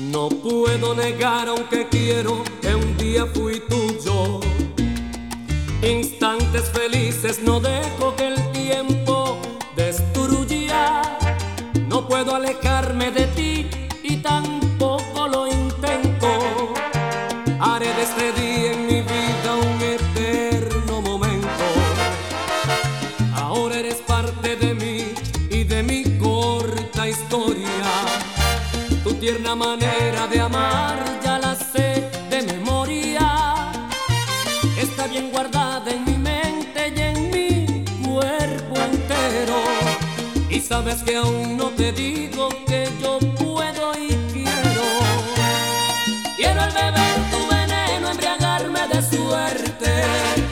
No puedo negar, aunque quiero, que un día fui tuyo. Instantes felices no dejo que el tiempo destruya. No puedo alejarme de ti y tampoco lo intento. Haré de este día en mi vida un eterno momento. Ahora eres parte de mí y de mi corta historia. Tu tierna manera de amar ya la sé de memoria. Está bien guardada en mi mente y en mi cuerpo entero. Y sabes que aún no te digo que yo puedo y quiero. Quiero al beber tu veneno, embriagarme de suerte.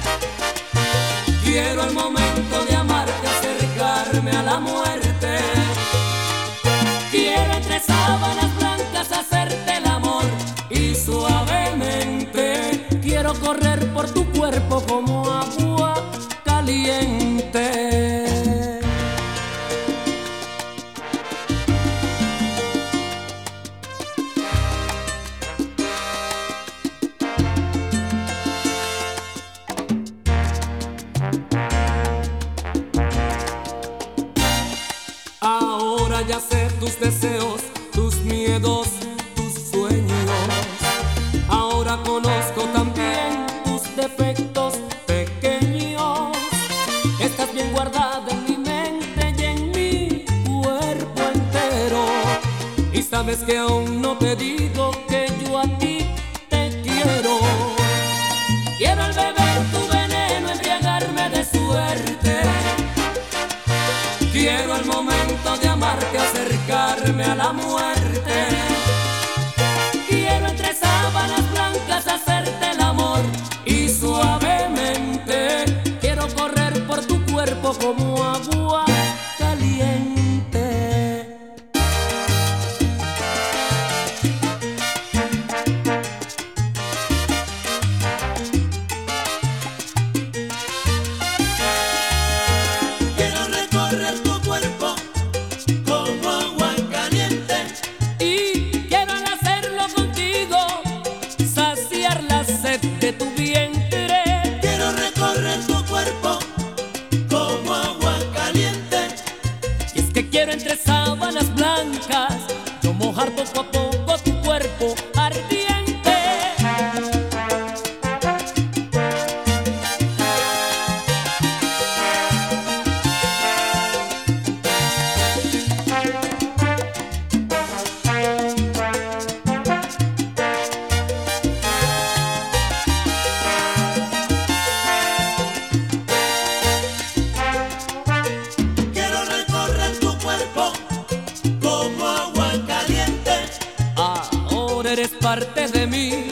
Quiero al momento de amarte acercarme a la muerte. Quiero entre sábanas blancas hacerte el amor y suavemente quiero correr por tu cuerpo como agua caliente. Ahora ya sé tus deseos, tus miedos, tus sueños. Ahora conozco también tus defectos pequeños. Estás bien guardada en mi mente y en mi cuerpo entero. Y sabes que aún no te digo que yo a ti te quiero. Quiero al beber tu veneno, embriagarme de suerte. Quiero al momento de amarte acercarme a la muerte. Quiero entre sábanas blancas hacerte el amor y suavemente quiero correr por tu cuerpo como agua caliente. Quiero recorrer tu cuerpo como agua caliente. Y quiero al hacerlo contigo saciar la sed de tu vientre. Quiero recorrer tu cuerpo como agua caliente. Y es que quiero entre sábanas blancas yo mojar poco a poco tu cuerpo ardiente. Quiero recorrer tu cuerpo como agua caliente. Ahora eres parte de mí